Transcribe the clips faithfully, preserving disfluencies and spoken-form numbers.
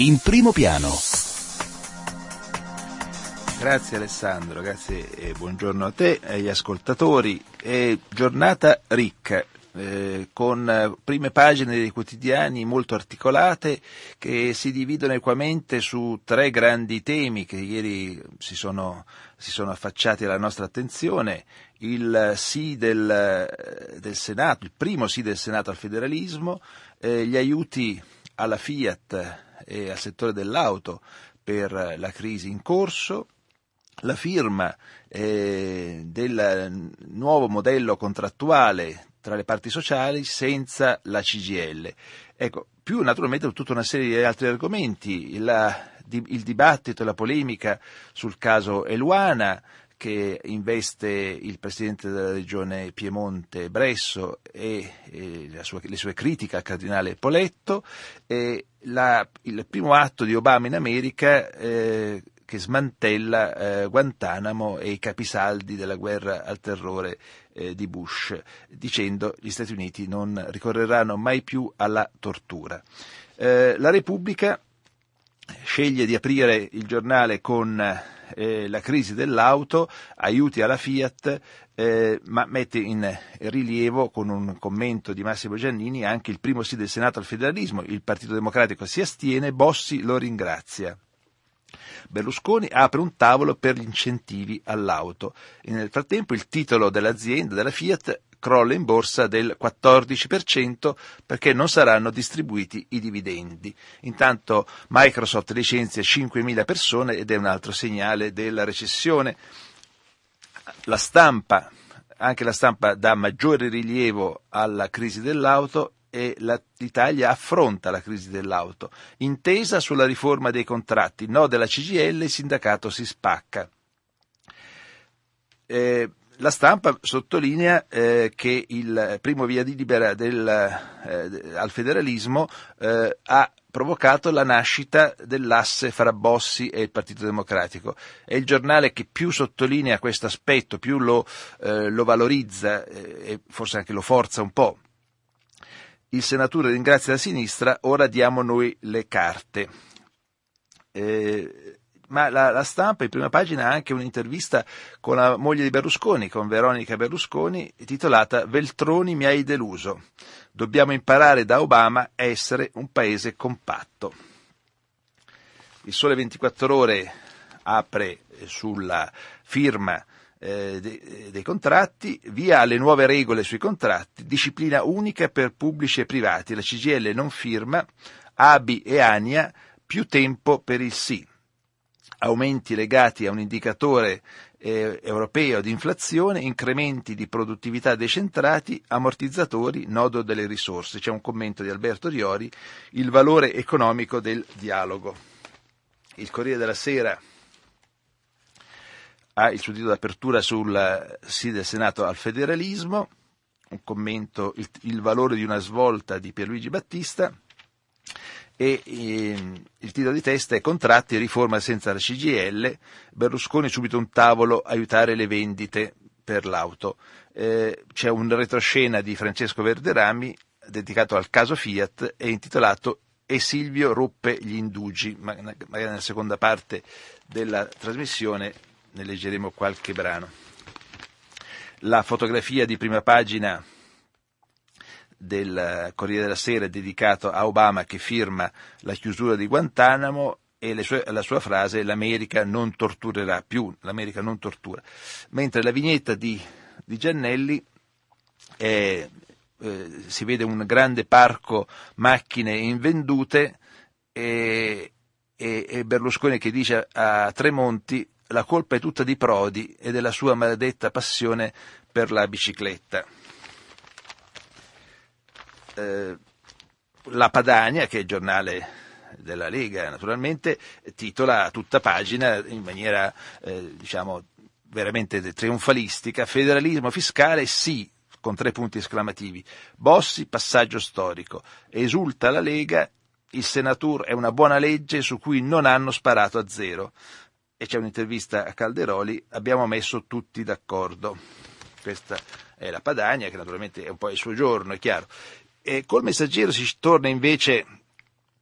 In primo piano. Grazie Alessandro, grazie e buongiorno a te e agli ascoltatori. È giornata ricca, eh, con prime pagine dei quotidiani molto articolate che si dividono equamente su tre grandi temi che ieri si sono, si sono affacciati alla nostra attenzione: il sì del, del Senato, il primo sì del Senato al federalismo, eh, gli aiuti alla Fiat e al settore dell'auto per la crisi in corso, la firma eh, del nuovo modello contrattuale tra le parti sociali senza la C G I L. Ecco, più naturalmente tutta una serie di altri argomenti, la, di, il dibattito e la polemica sul caso Eluana, che investe il presidente della regione Piemonte Bresso e, e la sua, le sue critiche al cardinale Poletto, e la, il primo atto di Obama in America eh, che smantella eh, Guantanamo e i capisaldi della guerra al terrore eh, di Bush, dicendo gli Stati Uniti non ricorreranno mai più alla tortura. Eh, la Repubblica sceglie di aprire il giornale con eh, la crisi dell'auto, aiuti alla Fiat, eh, ma mette in rilievo, con un commento di Massimo Giannini, anche il primo sì del Senato al federalismo. Il Partito Democratico si astiene, Bossi lo ringrazia. Berlusconi apre un tavolo per gli incentivi all'auto e nel frattempo il titolo dell'azienda, della Fiat, crolla in borsa del quattordici per cento perché non saranno distribuiti i dividendi. Intanto Microsoft licenzia cinquemila persone ed è un altro segnale della recessione. La stampa, anche la stampa dà maggiore rilievo alla crisi dell'auto e la, l'Italia affronta la crisi dell'auto. Intesa sulla riforma dei contratti, no della C G I L, il sindacato si spacca. Eh, La stampa sottolinea eh, che il primo via di libera del, eh, al federalismo eh, ha provocato la nascita dell'asse fra Bossi e il Partito Democratico. È il giornale che più sottolinea questo aspetto, più lo, eh, lo valorizza eh, e forse anche lo forza un po'. Il senatore ringrazia la sinistra, ora diamo noi le carte. Eh, Ma la, la stampa in prima pagina ha anche un'intervista con la moglie di Berlusconi, con Veronica Berlusconi, titolata "Veltroni mi hai deluso. Dobbiamo imparare da Obama a essere un paese compatto". Il Sole ventiquattro Ore apre sulla firma eh, de, dei contratti, via alle nuove regole sui contratti, disciplina unica per pubblici e privati, la C G I L non firma, A B I e ANIA più tempo per il sì. Aumenti legati a un indicatore eh, europeo di inflazione, incrementi di produttività decentrati, ammortizzatori, nodo delle risorse. C'è un commento di Alberto Riori, il valore economico del dialogo. Il Corriere della Sera ha il suo titolo d'apertura sul sì del Senato al federalismo, un commento, il, il valore di una svolta di Pierluigi Battista. E eh, il titolo di testa è "Contratti e riforma senza la C G I L, Berlusconi subito un tavolo, aiutare le vendite per l'auto". Eh, c'è un retroscena di Francesco Verderami dedicato al caso Fiat e intitolato "E Silvio ruppe gli indugi". Magari nella seconda parte della trasmissione ne leggeremo qualche brano. La fotografia di prima pagina del Corriere della Sera è dedicato a Obama che firma la chiusura di Guantanamo e le sue, la sua frase "l'America non torturerà più", l'America non tortura. Mentre la vignetta di, di Giannelli è, eh, si vede un grande parco macchine invendute e, e, e Berlusconi che dice a Tremonti "la colpa è tutta di Prodi e della sua maledetta passione per la bicicletta". Eh, la Padania, che è il giornale della Lega naturalmente, titola a tutta pagina in maniera eh, diciamo veramente trionfalistica: "Federalismo fiscale sì", con tre punti esclamativi. Bossi, passaggio storico. Esulta la Lega, il Senatur è una buona legge su cui non hanno sparato a zero. E c'è un'intervista a Calderoli, "abbiamo messo tutti d'accordo". Questa è la Padania, che naturalmente è un po' il suo giorno, è chiaro. E col Messaggero si torna invece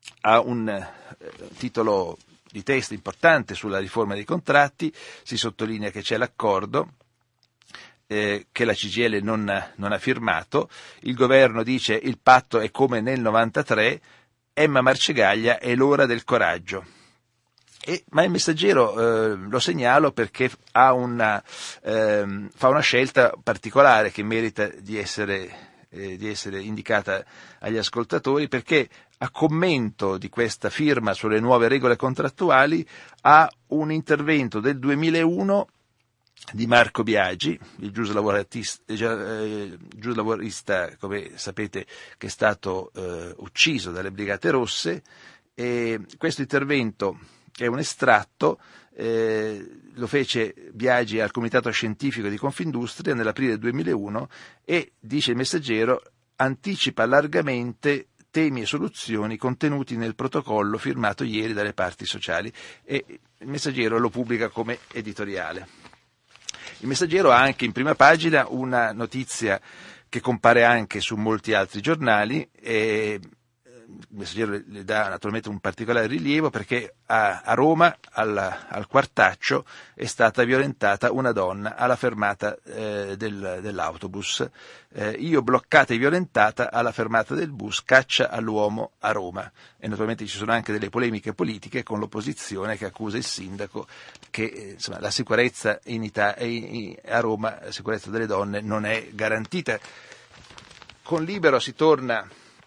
ha un eh, titolo di testo importante sulla riforma dei contratti, si sottolinea che c'è l'accordo, eh, che la C G I L non, non ha firmato, il governo dice il patto è come nel novantatré, Emma Marcegaglia è l'ora del coraggio. E, ma il Messaggero eh, lo segnalo perché ha una, eh, fa una scelta particolare che merita di essere, eh, di essere indicata agli ascoltatori, perché a commento di questa firma sulle nuove regole contrattuali ha un intervento del duemilauno di Marco Biagi, il giuslavorista, eh, giuslavorista, come sapete, che è stato eh, ucciso dalle Brigate Rosse, e questo intervento, che è un estratto, eh, lo fece Biagi al Comitato Scientifico di Confindustria nell'aprile del duemilauno e, dice il Messaggero, anticipa largamente temi e soluzioni contenuti nel protocollo firmato ieri dalle parti sociali, e il Messaggero lo pubblica come editoriale. Il Messaggero ha anche in prima pagina una notizia che compare anche su molti altri giornali, e il Messaggero le dà naturalmente un particolare rilievo perché a, a Roma, al, al Quartaccio, è stata violentata una donna alla fermata eh, del, dell'autobus. Eh, io bloccata e violentata alla fermata del bus, caccia all'uomo a Roma. E naturalmente ci sono anche delle polemiche politiche con l'opposizione che accusa il sindaco che eh, insomma, la sicurezza in Italia, in, a Roma, la sicurezza delle donne non è garantita. Con Libero si torna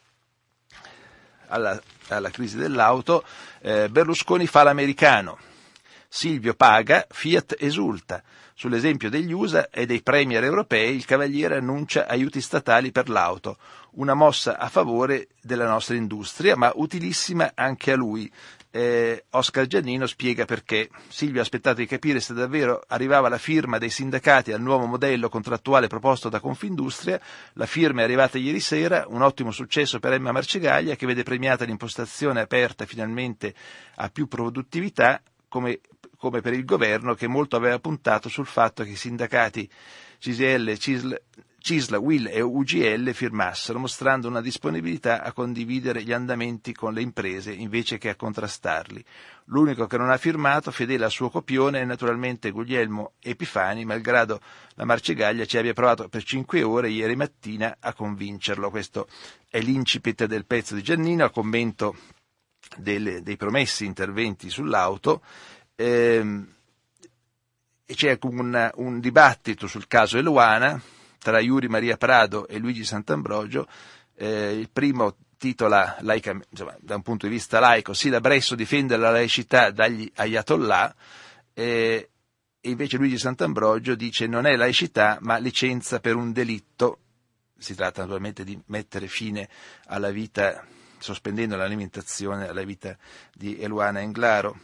Alla, alla crisi dell'auto, eh, Berlusconi fa l'americano, Silvio paga, Fiat esulta. Sull'esempio degli U S A e dei premier europei il Cavaliere annuncia aiuti statali per l'auto, una mossa a favore della nostra industria, ma utilissima anche a lui. Eh, Oscar Giannino spiega perché. Silvio ha aspettato di capire se davvero arrivava la firma dei sindacati al nuovo modello contrattuale proposto da Confindustria. La firma è arrivata ieri sera, un ottimo successo per Emma Marcegaglia, che vede premiata l'impostazione aperta finalmente a più produttività, come, come per il governo che molto aveva puntato sul fatto che i sindacati C S I L, C I S L, C I S L, U I L e U G L firmassero, mostrando una disponibilità a condividere gli andamenti con le imprese invece che a contrastarli. L'unico che non ha firmato, fedele al suo copione, è naturalmente Guglielmo Epifani, malgrado la Marcegaglia ci abbia provato per cinque ore ieri mattina a convincerlo. Questo è l'incipit del pezzo di Giannino, a commento delle, dei promessi interventi sull'auto. Ehm, e c'è un, un dibattito sul caso Eluana tra Yuri Maria Prado e Luigi Sant'Ambrogio. Eh, il primo titola, laica, insomma, da un punto di vista laico, sì, la Bresso difende la laicità dagli ayatollah, eh, e invece Luigi Sant'Ambrogio dice non è laicità ma licenza per un delitto. Si tratta naturalmente di mettere fine alla vita, sospendendo l'alimentazione alla vita di Eluana Englaro.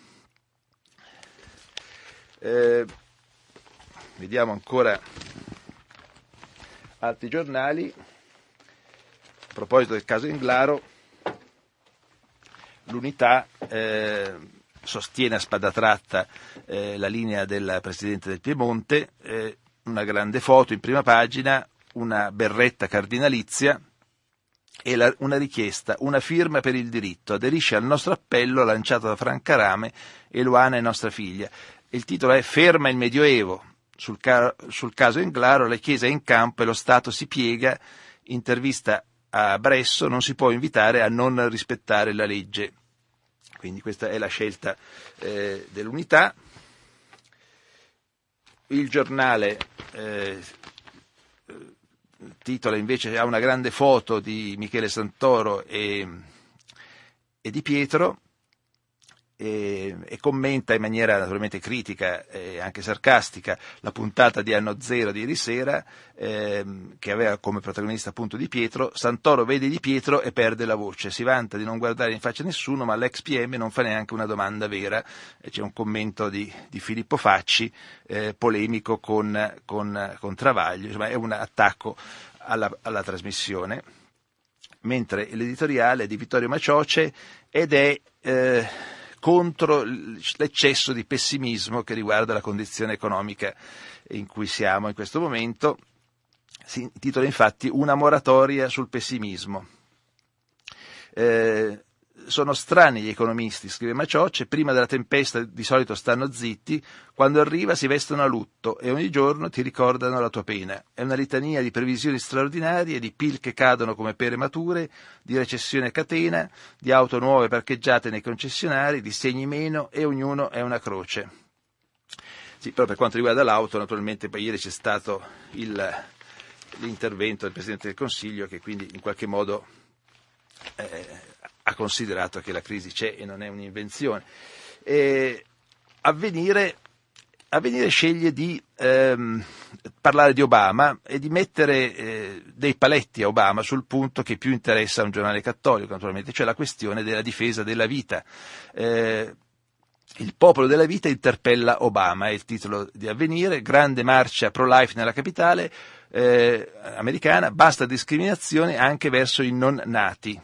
Eh, vediamo ancora altri giornali. A proposito del caso Englaro, l'Unità eh, sostiene a spada tratta eh, la linea del Presidente del Piemonte, eh, una grande foto in prima pagina, una berretta cardinalizia e la, una richiesta, una firma per il diritto, aderisce al nostro appello lanciato da Franca Rame, Eluana è nostra figlia. Il titolo è Ferma il Medioevo. Sul, ca- sul caso Englaro la Chiesa è in campo e lo Stato si piega. Intervista a Bresso, non si può invitare a non rispettare la legge. Quindi questa è la scelta eh, dell'Unità. Il Giornale eh, titola invece, ha una grande foto di Michele Santoro e, e di Pietro, E, e commenta in maniera naturalmente critica e anche sarcastica la puntata di Anno Zero di ieri sera, ehm, che aveva come protagonista appunto Di Pietro. Santoro vede Di Pietro e perde la voce, si vanta di non guardare in faccia nessuno, ma l'ex P M non fa neanche una domanda vera. E c'è un commento di, di Filippo Facci, eh, polemico con, con, con Travaglio, insomma è un attacco alla, alla trasmissione, mentre l'editoriale è di Vittorio Macioce ed è eh, contro l'eccesso di pessimismo che riguarda la condizione economica in cui siamo in questo momento. Si intitola infatti Una moratoria sul pessimismo. Eh, sono strani gli economisti, scrive Maciocce, prima della tempesta di solito stanno zitti, quando arriva si vestono a lutto e ogni giorno ti ricordano la tua pena. È una litania di previsioni straordinarie, di P I L che cadono come pere mature, di recessione a catena, di auto nuove parcheggiate nei concessionari, di segni meno e ognuno è una croce. Sì, però per quanto riguarda l'auto, naturalmente poi ieri c'è stato il, l'intervento del Presidente del Consiglio che quindi in qualche modo eh, ha considerato che la crisi c'è e non è un'invenzione. E Avvenire, Avvenire sceglie di ehm, parlare di Obama e di mettere eh, dei paletti a Obama sul punto che più interessa a un giornale cattolico, naturalmente, cioè la questione della difesa della vita. Eh, Il popolo della vita interpella Obama, è il titolo di Avvenire, grande marcia pro-life nella capitale eh, americana, basta discriminazione anche verso i non nati.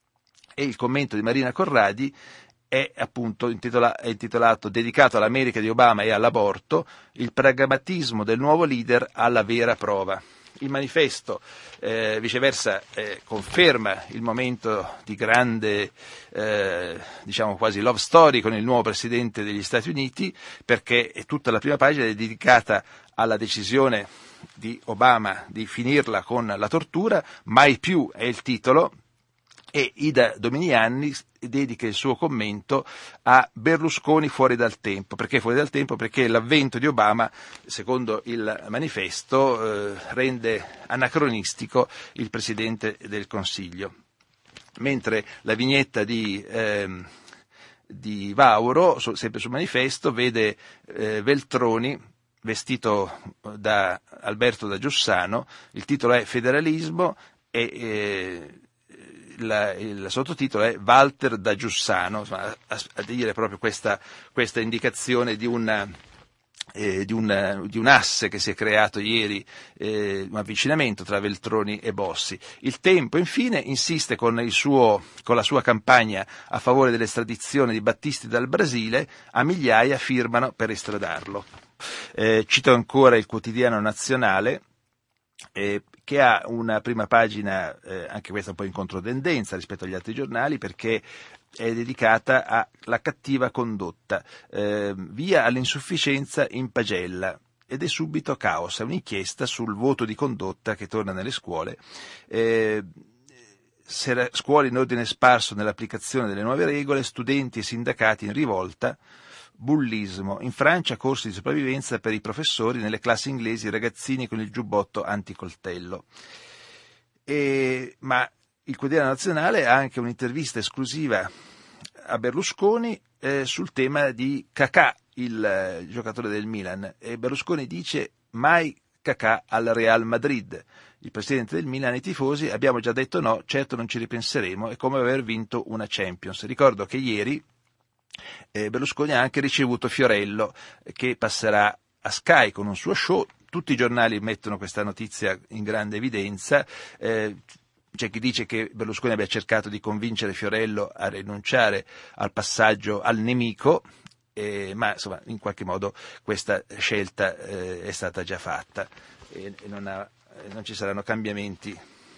E il commento di Marina Corradi è appunto intitola- è intitolato dedicato all'America di Obama e all'aborto, il pragmatismo del nuovo leader alla vera prova. Il manifesto eh, viceversa eh, conferma il momento di grande, eh, diciamo quasi love story con il nuovo Presidente degli Stati Uniti, perché tutta la prima pagina è dedicata alla decisione di Obama di finirla con la tortura, mai più è il titolo, e Ida Dominiani dedica il suo commento a Berlusconi fuori dal tempo. Perché fuori dal tempo? Perché l'avvento di Obama, secondo il manifesto, eh, rende anacronistico il Presidente del Consiglio. Mentre la vignetta di, ehm, di Vauro, so, sempre sul manifesto, vede eh, Veltroni vestito da Alberto da Giussano, il titolo è Federalismo e eh, La, il sottotitolo è Walter da Giussano, insomma, a, a dire proprio questa, questa indicazione di un, eh, di, un, di un asse che si è creato ieri, eh, un avvicinamento tra Veltroni e Bossi. Il Tempo infine insiste con, il suo, con la sua campagna a favore dell'estradizione di Battisti dal Brasile, a migliaia firmano per estradarlo. Eh, cito ancora il quotidiano Nazionale, Eh, che ha una prima pagina, eh, anche questa un po' in controtendenza rispetto agli altri giornali, perché è dedicata alla cattiva condotta, eh, via all'insufficienza in pagella, ed è subito caos, è un'inchiesta sul voto di condotta che torna nelle scuole, eh, scuole in ordine sparso nell'applicazione delle nuove regole, studenti e sindacati in rivolta. Bullismo. In Francia corsi di sopravvivenza per i professori, nelle classi inglesi ragazzini con il giubbotto anticoltello. E, ma il quotidiano Nazionale ha anche un'intervista esclusiva a Berlusconi eh, sul tema di Kakà, il eh, giocatore del Milan. E Berlusconi dice mai Kakà al Real Madrid. Il presidente del Milan e i tifosi: abbiamo già detto no, certo non ci ripenseremo, è come aver vinto una Champions. Ricordo che ieri Eh, Berlusconi ha anche ricevuto Fiorello, eh, che passerà a Sky con un suo show. Tutti i giornali mettono questa notizia in grande evidenza. Eh, c'è chi dice che Berlusconi abbia cercato di convincere Fiorello a rinunciare al passaggio al nemico, eh, ma insomma in qualche modo questa scelta eh, è stata già fatta e, e non, ha, non ci saranno cambiamenti.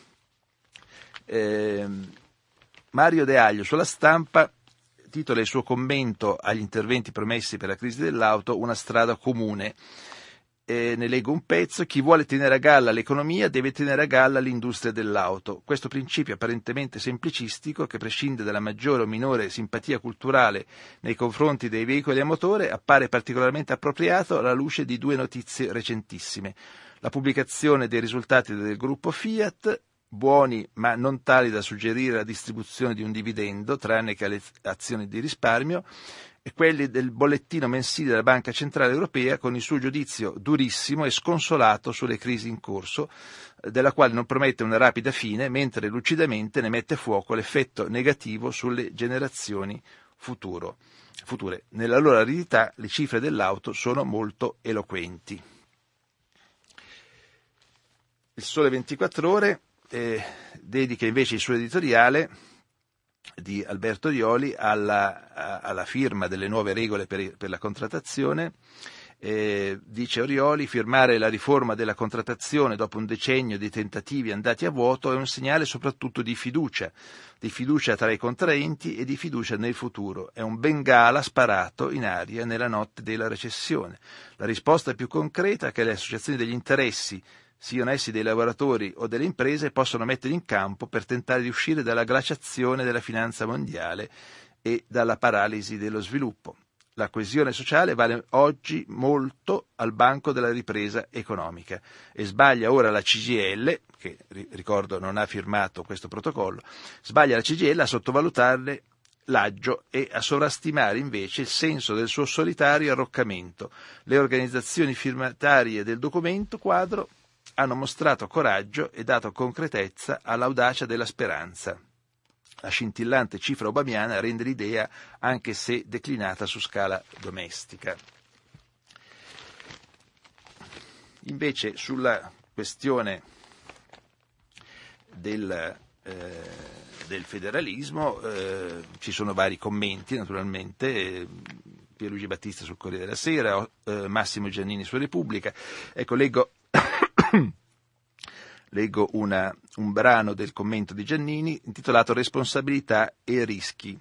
Eh, Mario De Aglio sulla Stampa titola il suo commento agli interventi promessi per la crisi dell'auto una strada comune. E ne leggo un pezzo: chi vuole tenere a galla l'economia deve tenere a galla l'industria dell'auto. Questo principio apparentemente semplicistico, che prescinde dalla maggiore o minore simpatia culturale nei confronti dei veicoli a motore, appare particolarmente appropriato alla luce di due notizie recentissime: la pubblicazione dei risultati del gruppo Fiat, buoni ma non tali da suggerire la distribuzione di un dividendo, tranne che alle azioni di risparmio, e quelli del bollettino mensile della Banca Centrale Europea con il suo giudizio durissimo e sconsolato sulle crisi in corso, della quale non promette una rapida fine, mentre lucidamente ne mette a fuoco l'effetto negativo sulle generazioni futuro, future. Nella loro aridità le cifre dell'auto sono molto eloquenti. Il Sole ventiquattro Ore Eh, dedica invece il suo editoriale di Alberto Rioli alla, a, alla firma delle nuove regole per, per la contrattazione Eh, dice Orioli, firmare la riforma della contrattazione dopo un decennio di tentativi andati a vuoto è un segnale soprattutto di fiducia, di fiducia tra i contraenti e di fiducia nel futuro. È un bengala sparato in aria nella notte della recessione. La risposta più concreta che le associazioni degli interessi, siano essi dei lavoratori o delle imprese, possono mettere in campo per tentare di uscire dalla glaciazione della finanza mondiale e dalla paralisi dello sviluppo. La coesione sociale vale oggi molto al banco della ripresa economica e sbaglia ora la C G I L, che ricordo non ha firmato questo protocollo, sbaglia la C G I L a sottovalutarle l'aggio e a sovrastimare invece il senso del suo solitario arroccamento. Le organizzazioni firmatarie del documento quadro hanno mostrato coraggio e dato concretezza all'audacia della speranza. La scintillante cifra obamiana rende l'idea, anche se declinata su scala domestica. Invece sulla questione del, eh, del federalismo eh, ci sono vari commenti, naturalmente. Eh, Pierluigi Battista sul Corriere della Sera, eh, Massimo Giannini su Repubblica. Ecco, leggo Leggo una, un brano del commento di Giannini intitolato Responsabilità e rischi.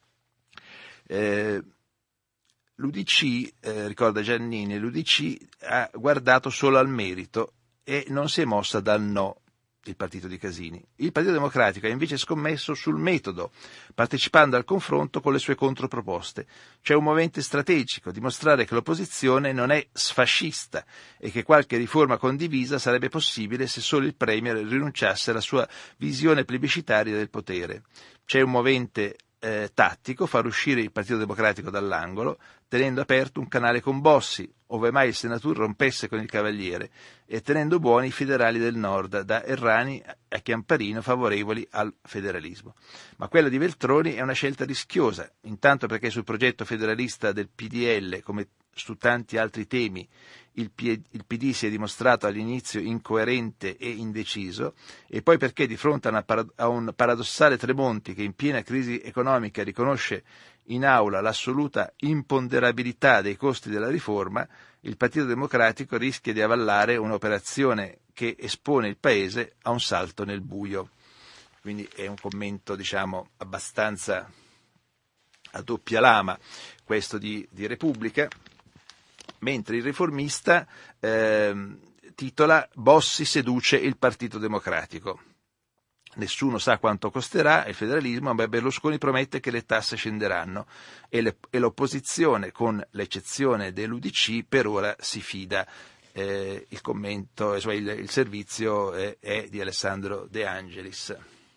Eh, L'U D C, eh, ricorda Giannini, l'U D C ha guardato solo al merito e non si è mossa dal no, il partito di Casini. Il Partito Democratico ha invece scommesso sul metodo, partecipando al confronto con le sue controproposte. C'è un movente strategico, dimostrare che l'opposizione non è sfascista e che qualche riforma condivisa sarebbe possibile se solo il Premier rinunciasse alla sua visione plebiscitaria del potere. C'è un movente eh, tattico, far uscire il Partito Democratico dall'angolo, tenendo aperto un canale con Bossi, ove mai il senatore rompesse con il Cavaliere, e tenendo buoni i federali del nord, da Errani a Chiamparino, favorevoli al federalismo. Ma quella di Veltroni è una scelta rischiosa, intanto perché sul progetto federalista del P D L, come su tanti altri temi, il P D si è dimostrato all'inizio incoerente e indeciso, e poi perché di fronte a, una parad- a un paradossale Tremonti che in piena crisi economica riconosce in aula l'assoluta imponderabilità dei costi della riforma, il Partito Democratico rischia di avallare un'operazione che espone il Paese a un salto nel buio. Quindi è un commento, diciamo, abbastanza a doppia lama questo di, di Repubblica, mentre il Riformista eh, titola Bossi seduce il Partito Democratico. Nessuno sa quanto costerà il federalismo, ma Berlusconi promette che le tasse scenderanno e, le, e l'opposizione, con l'eccezione dell'U D C, per ora si fida. Eh, il commento, cioè il, il servizio è, è di Alessandro De Angelis.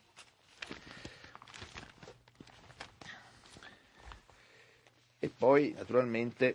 E poi, naturalmente,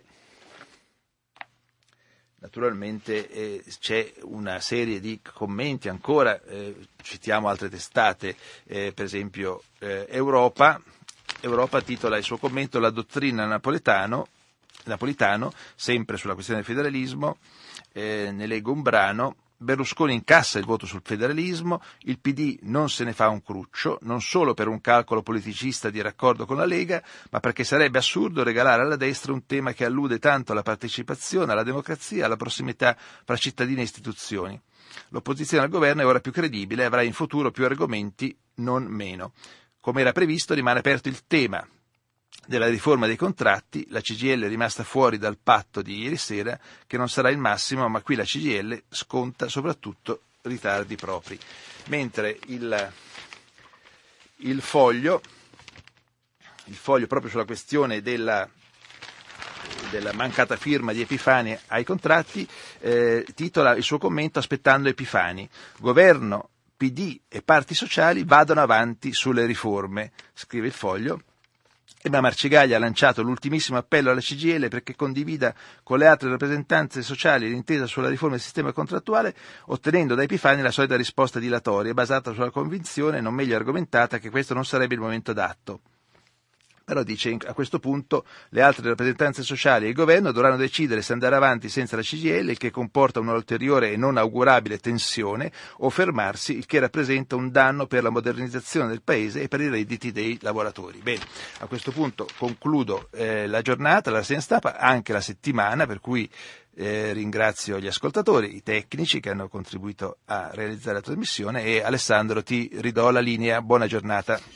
Naturalmente eh, c'è una serie di commenti ancora, eh, citiamo altre testate, eh, per esempio eh, Europa, Europa titola il suo commento La dottrina napoletano, napolitano, sempre sulla questione del federalismo, eh, ne leggo un brano. Berlusconi incassa il voto sul federalismo, il P D non se ne fa un cruccio, non solo per un calcolo politicista di raccordo con la Lega, ma perché sarebbe assurdo regalare alla destra un tema che allude tanto alla partecipazione, alla democrazia, alla prossimità fra cittadini e istituzioni. L'opposizione al governo è ora più credibile e avrà in futuro più argomenti, non meno. Come era previsto, rimane aperto il tema della riforma dei contratti. La C G I L è rimasta fuori dal patto di ieri sera, che non sarà il massimo, ma qui la C G I L sconta soprattutto ritardi propri. Mentre il, il foglio, il foglio proprio sulla questione della, della mancata firma di Epifani ai contratti, eh, titola il suo commento aspettando Epifani. Governo, P D e parti sociali vadano avanti sulle riforme, scrive il foglio. Ma Marcegaglia ha lanciato l'ultimissimo appello alla C G I L perché condivida con le altre rappresentanze sociali l'intesa sulla riforma del sistema contrattuale, ottenendo da Epifani la solita risposta dilatoria, basata sulla convinzione, non meglio argomentata, che questo non sarebbe il momento adatto Però dice a questo punto le altre rappresentanze sociali e il governo dovranno decidere se andare avanti senza la C G I L, il che comporta un'ulteriore e non augurabile tensione, o fermarsi, il che rappresenta un danno per la modernizzazione del Paese e per i redditi dei lavoratori. Bene, a questo punto concludo eh, la giornata, la rassegna stampa, anche la settimana, per cui eh, ringrazio gli ascoltatori, i tecnici che hanno contribuito a realizzare la trasmissione, e Alessandro ti ridò la linea. Buona giornata.